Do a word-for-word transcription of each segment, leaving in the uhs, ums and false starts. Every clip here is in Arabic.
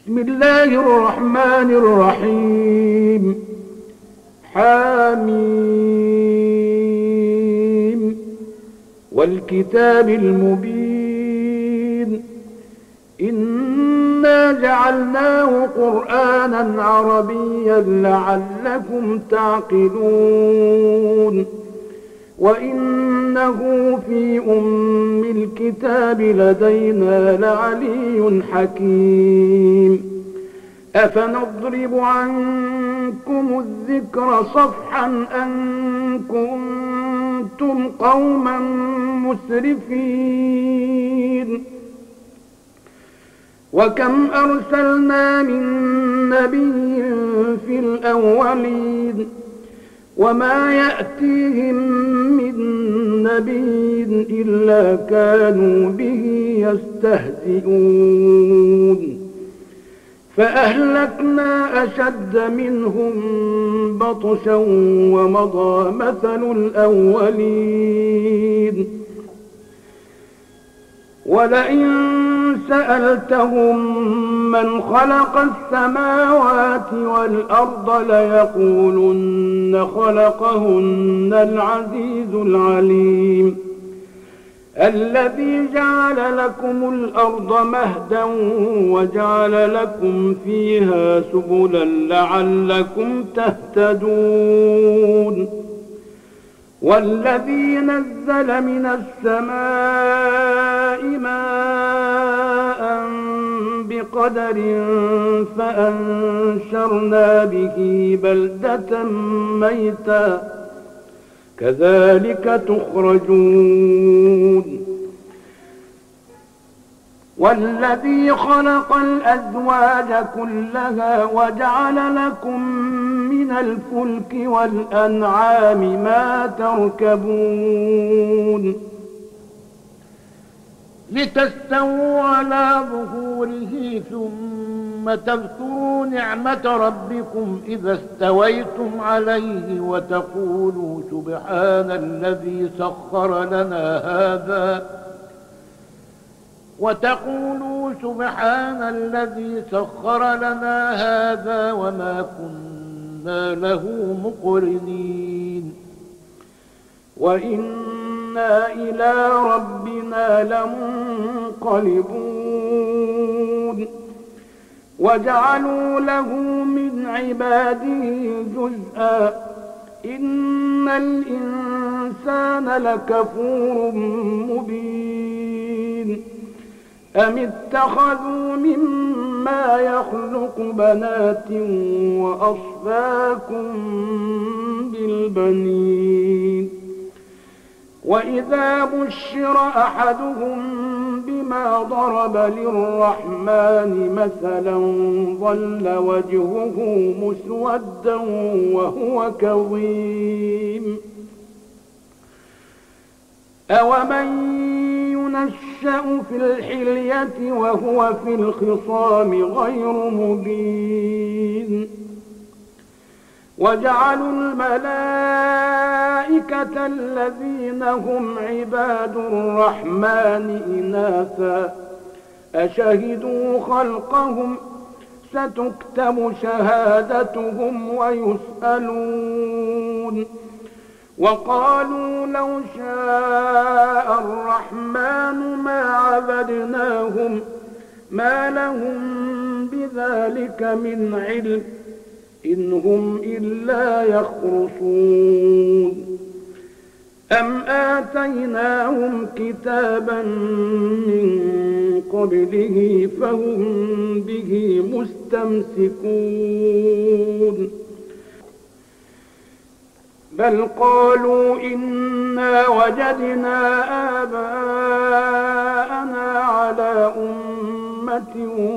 بسم الله الرحمن الرحيم. حميم والكتاب المبين إنا جعلناه قرآنا عربيا لعلكم تعقلون وإنه في أم الكتاب لدينا لعلي حكيم أفنضرب عنكم الذكر صفحا أن كنتم قوما مسرفين وكم أرسلنا من نبي في الأولين وما يأتيهم من نبي إلا كانوا به يستهزئون فأهلكنا أشد منهم بطشا ومضى مثل الأولين ولئن سألتهم من خلق السماوات والأرض ليقولن خلقهن العزيز العليم الذي جعل لكم الأرض مهدا وجعل لكم فيها سبلا لعلكم تهتدون والذي نزل من السماء ماء بقدر فأنشرنا به بلدة ميتا كذلك تخرجون والذي خلق الأزواج كلها وجعل لكم من الفلك والأنعام ما تركبون لتستووا على ظهوره ثم تذكروا نعمة ربكم إذا استويتم عليه وتقولوا سبحان الذي سخر لنا هذا وتقولوا سبحان الذي سخر لنا هذا وما كنا له مقرنين وإنا إلى ربنا لمنقلبون وجعلوا له من عباده جزءا إن الإنسان لكفور مبين أم اتخذوا مما يخلق بنات وأصفاكم بالبنين وإذا بشر أحدهم بما ضرب للرحمن مثلا ظل وجهه مسودا وهو كظيم أومن ينشأ في الحلية وهو في الخصام غير مبين وجعلوا الملائكة الذين هم عباد الرحمن إناثا أشهدوا خلقهم ستكتب شهادتهم ويسألون وقالوا لو شاء الرحمن ما عبدناهم ما لهم بذلك من علم إن هم إلا يخرصون أم آتيناهم كتابا من قبله فهم به مستمسكون بل قالوا إنا وجدنا آباءنا على أمة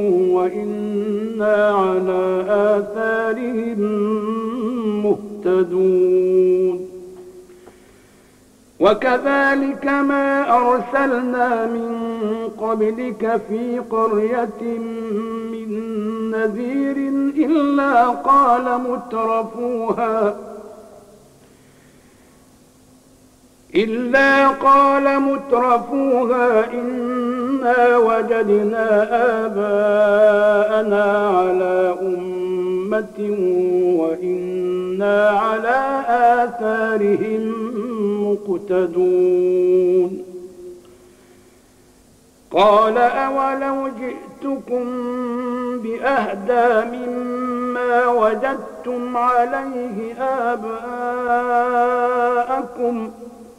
وإنا على آثارهم مهتدون وكذلك ما أرسلنا من قبلك في قرية من نذير إلا قال مترفوها إلا قال مترفوها إنا إنا وجدنا آباءنا على أمة وإنا على آثارهم مقتدون قال أولو جئتكم بأهدى مما وجدتم عليه آباءكم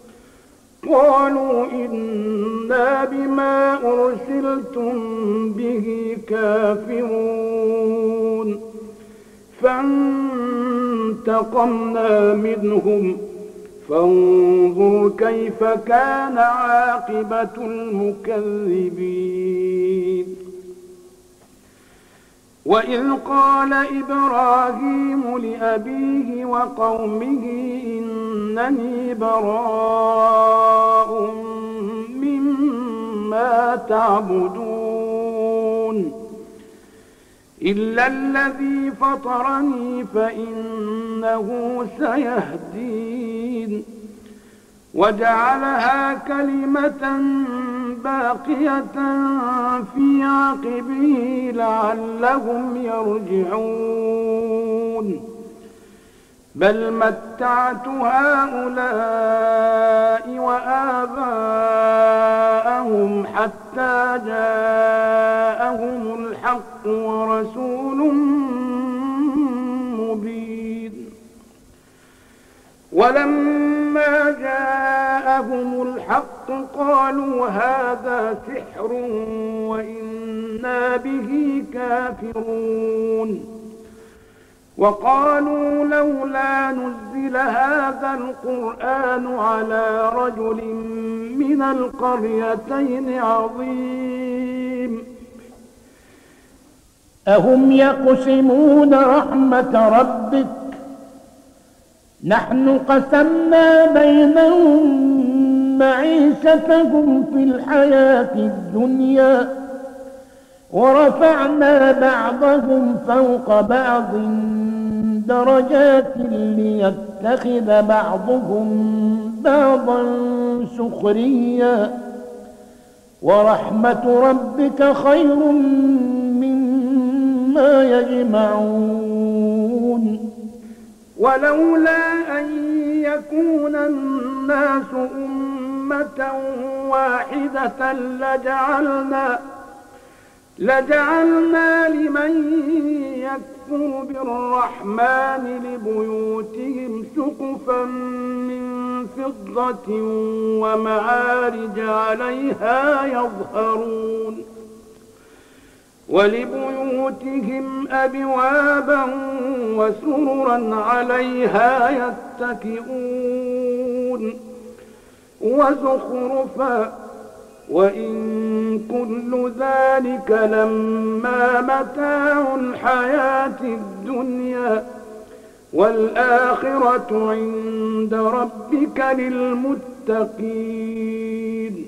قالوا إنا بما أرسلتم به كافرون فانتقمنا منهم فانظر كيف كان عاقبة المكذبين وإذ قال إبراهيم لأبيه وقومه إنني براء مما تعبدون إلا الذي فطرني فإنه سيهدين وجعلها كلمة باقية في عقبه لعلهم يرجعون بل متعت هؤلاء وآباءهم حتى جاءهم الحق ورسول مبين ولما جاءهم الحق قالوا هذا سحر وإنا به كافرون وقالوا لولا نزل هذا القرآن على رجل من القريتين عظيم أهم يقسمون رحمة ربك نحن قسمنا بينهم معيشتهم في الحياة الدنيا ورفعنا بعضهم فوق بعض درجات ليتخذ بعضهم بعضا سخريا ورحمة ربك خير مما يجمعون ولولا أن يكون الناس أمة واحدة لجعلنا لجعلنا لمن يكفر بالرحمن لبيوتهم سقفا من فضة ومعارج عليها يظهرون ولبيوتهم أبوابا وسررا عليها يتكئون وزخرفا وإن كل ذلك لما متاع الحياة الدنيا والآخرة عند ربك للمتقين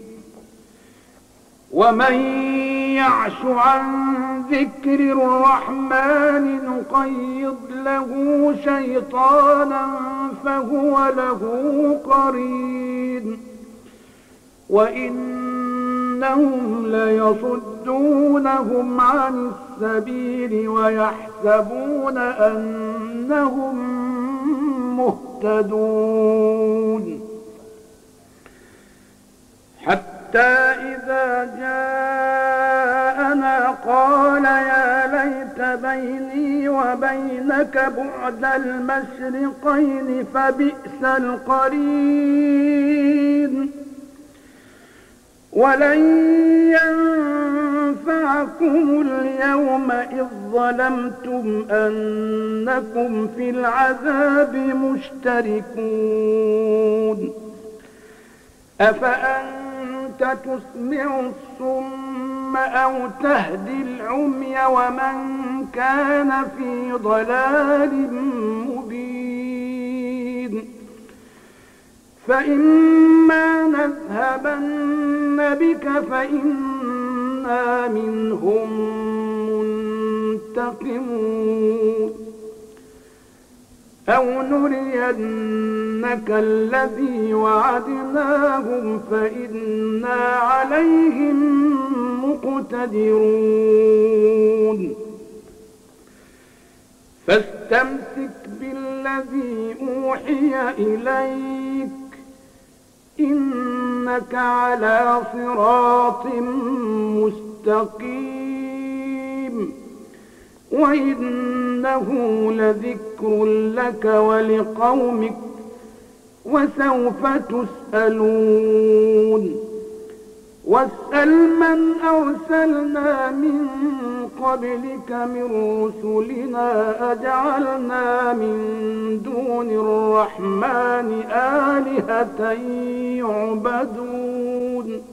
ومن يعش عن ذكر الرحمن نقيض له شيطانا فهو له قرين وإنهم ليصدونهم عن السبيل ويحسبون أنهم مهتدون حتى إذا جاءنا قال يا ليت بيني وبينك بعد المشرقين فبئس القرين ولن ينفعكم اليوم إذ ظلمتم أنكم في العذاب مشتركون أفأنت تسمع الصم أو تهدي العمي ومن كان في ضلال مبين فإما نذهبن بك فإنا منهم منتقمون أو نرينك الذي وعدناهم فإنا عليهم مقتدرون فاستمسك بالذي أوحي إليك إنك على صراط مستقيم وإنه لذكر لك ولقومك وسوف تسألون واسأل من أرسلنا من قبلك من رسلنا أجعلنا من دون الرحمن آلهة يعبدون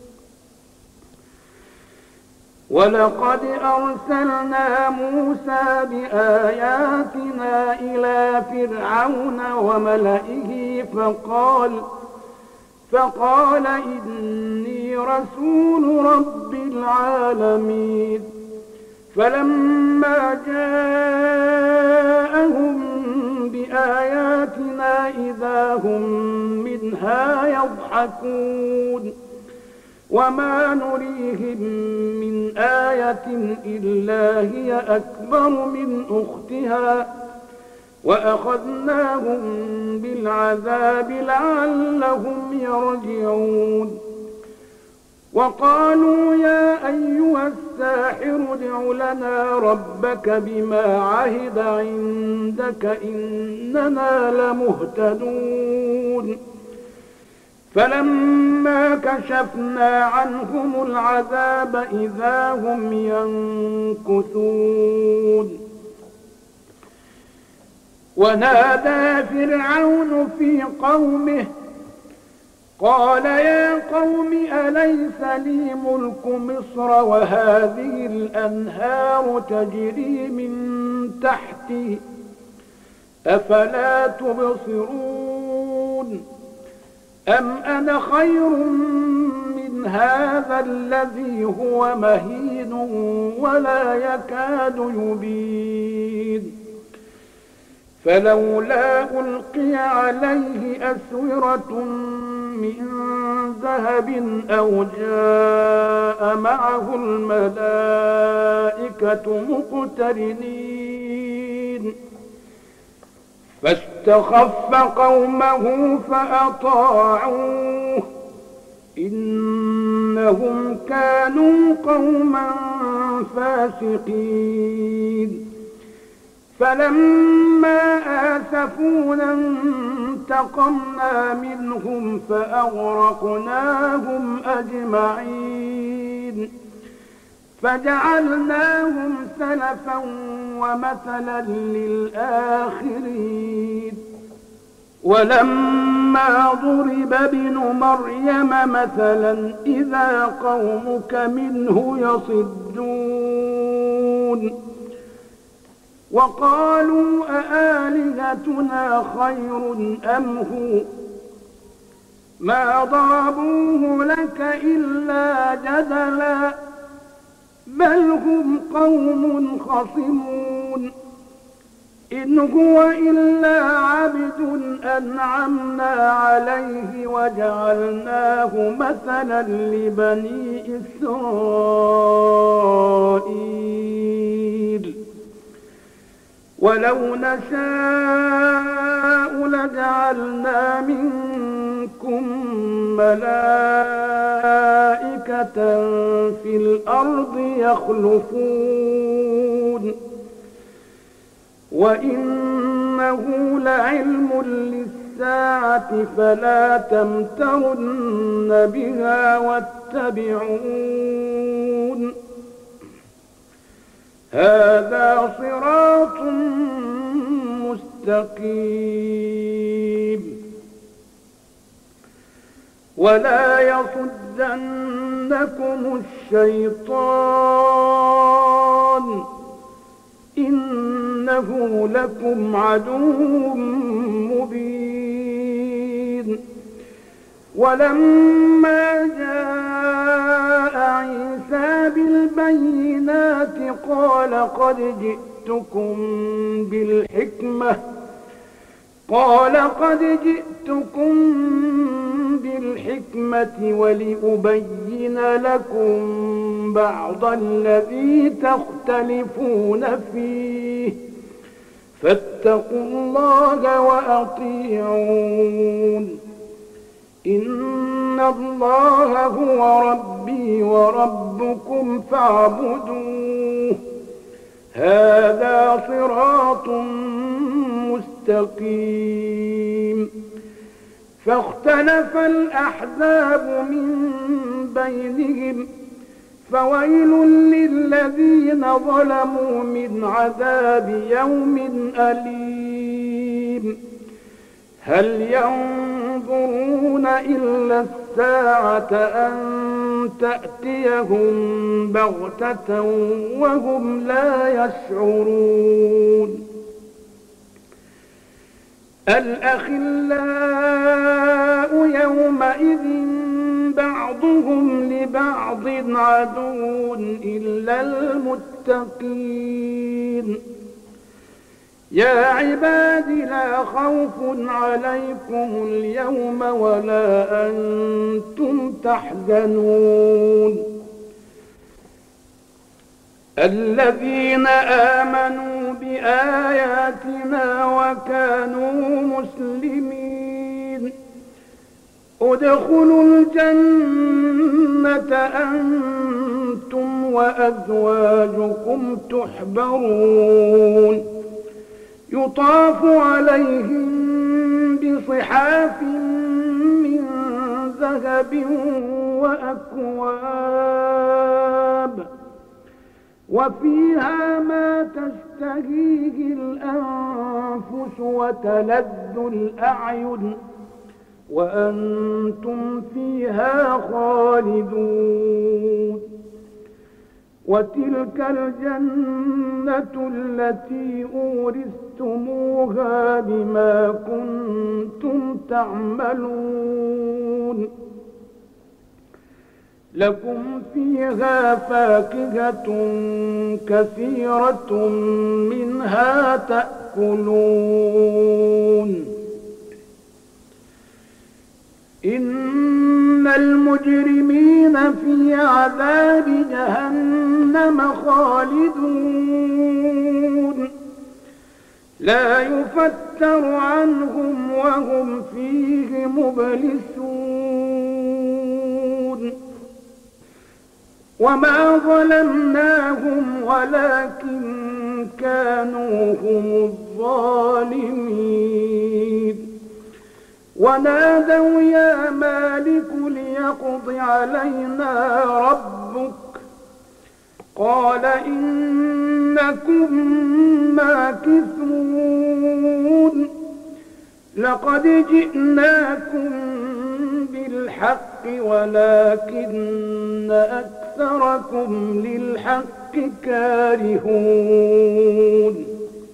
ولقد أرسلنا موسى بآياتنا إلى فرعون وملئه فقال فقال إني رسول رب العالمين فلما جاءهم بآياتنا إذا هم منها يضحكون وما نريهم من آية إلا هي أكبر من أختها وأخذناهم بالعذاب لعلهم يرجعون وقالوا يا أيها الساحر ادع لنا ربك بما عهد عندك إننا لمهتدون فلما كشفنا عنهم العذاب إذا هم ينكثون ونادى فرعون في قومه قال يا قوم أليس لي ملك مصر وهذه الأنهار تجري من تحتي أفلا تبصرون أم أنا خير من هذا الذي هو مهين ولا يكاد يبين فلولا ألقي عليه أسورة من ذهب أو جاء معه الملائكة مقترنين فاستخف قومه فأطاعوه إنهم كانوا قوما فاسقين فلما آسفونا انتقمنا منهم فأغرقناهم أجمعين فجعلناهم سلفا ومثلا للآخرين ولما ضرب ابن مريم مثلا إذا قومك منه يصدون وقالوا أآلهتنا خير أم هو ما ضربوه لك إلا جدلا بل هم قوم خصمون إن هو إلا عبد أنعمنا عليه وجعلناه مثلا لبني إسرائيل ولو نشاء لجعلنا منكم ملائكة في الأرض يخلفون وإنه لعلم للساعة فلا تمترن بها واتبعون هذا صراط مستقيم ولا يصدنكم الشيطان إنه لكم عدو مبين ولما جاء عيسى بالبينات قال قد جئتكم بالحكمة قال قد جئتكم بالحكمة ولأبين لكم بعض الذي تختلفون فيه فاتقوا الله وأطيعون إن الله هو ربي وربكم فاعبدوه هذا صراط مستقيم فاختلف الأحزاب من بينهم فويل للذين ظلموا من عذاب يوم أليم هل ينظرون إلا الساعة أن تأتيهم بغتة وهم لا يشعرون الأخلاء يومئذ بعضهم لبعض عدو إلا المتقين يا عباد لا خوف عليكم اليوم ولا أنتم تحزنون الذين آمنوا بآياتنا وكانوا مسلمين ادخلوا الجنة أنتم وأزواجكم تحبرون يطاف عليهم بصحاف من ذهب وأكواب وفيها ما تشتهيه الأنفس وتلذ الأعين وأنتم فيها خالدون وتلك الجنة التي أورثتموها بما كنتم تعملون لكم فيها فاكهة كثيرة منها تأكلون إن المجرمين في عذاب جهنم خالدون لا يفتر عنهم وهم فيه مبلسون وما ظلمناهم ولكن كانوا هم الظالمين ونادوا يا مالك ليقض علينا ربك قال إنكم ماكثون لقد جئناكم بالحق ولكن أكثركم للحق كارهون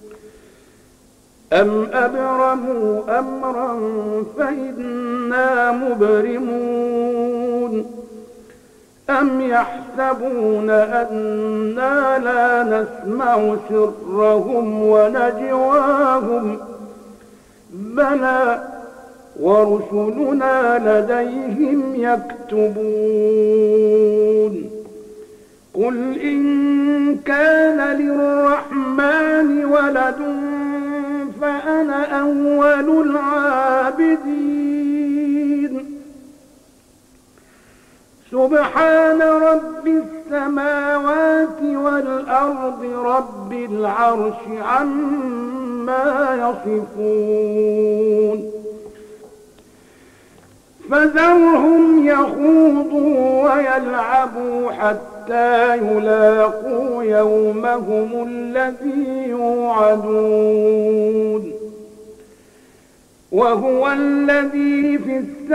أم أبرموا أمرا فإنا مبرمون أم يحسبون أنا لا نسمع سرهم ونجواهم بلى ورسلنا لديهم يكتبون قل إن كان للرحمن ولد فأنا أول العابدين سبحان رب السماوات والأرض رب العرش عما يصفون فذرهم يخوضوا ويلعبوا حتى يلاقوا يومهم الذي يوعدون وهو الذي في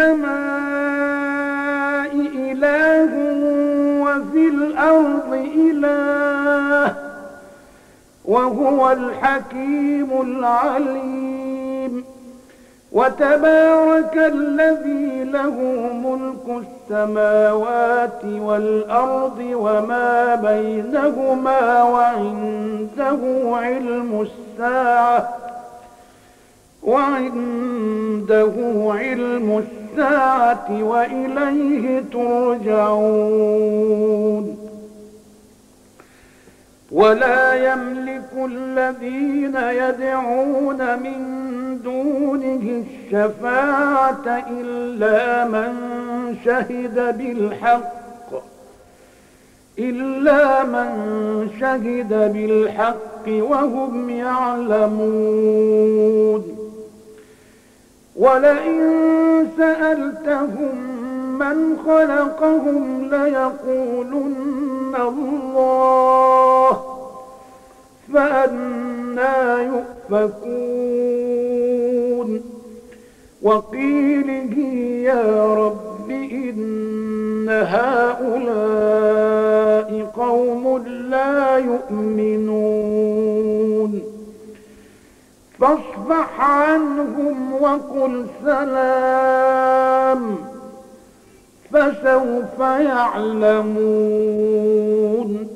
السماء إله وفي الأرض إله وهو الحكيم العليم وتبارك الذي له ملك السماوات والأرض وما بينهما وعنده علم الساعة وعنده علم الساعة وإليه ترجعون. ولا يملك الذين يدعون من دونه الشفاعة إلا من شهد بالحق إلا من شهد بالحق وهم يعلمون. ولئن سألتهم من خلقهم ليقولن الله فأنى يؤفكون. وقيله يا رب إن هؤلاء قوم لا يؤمنون فاصفح عنهم وقل سلام فسوف يعلمون.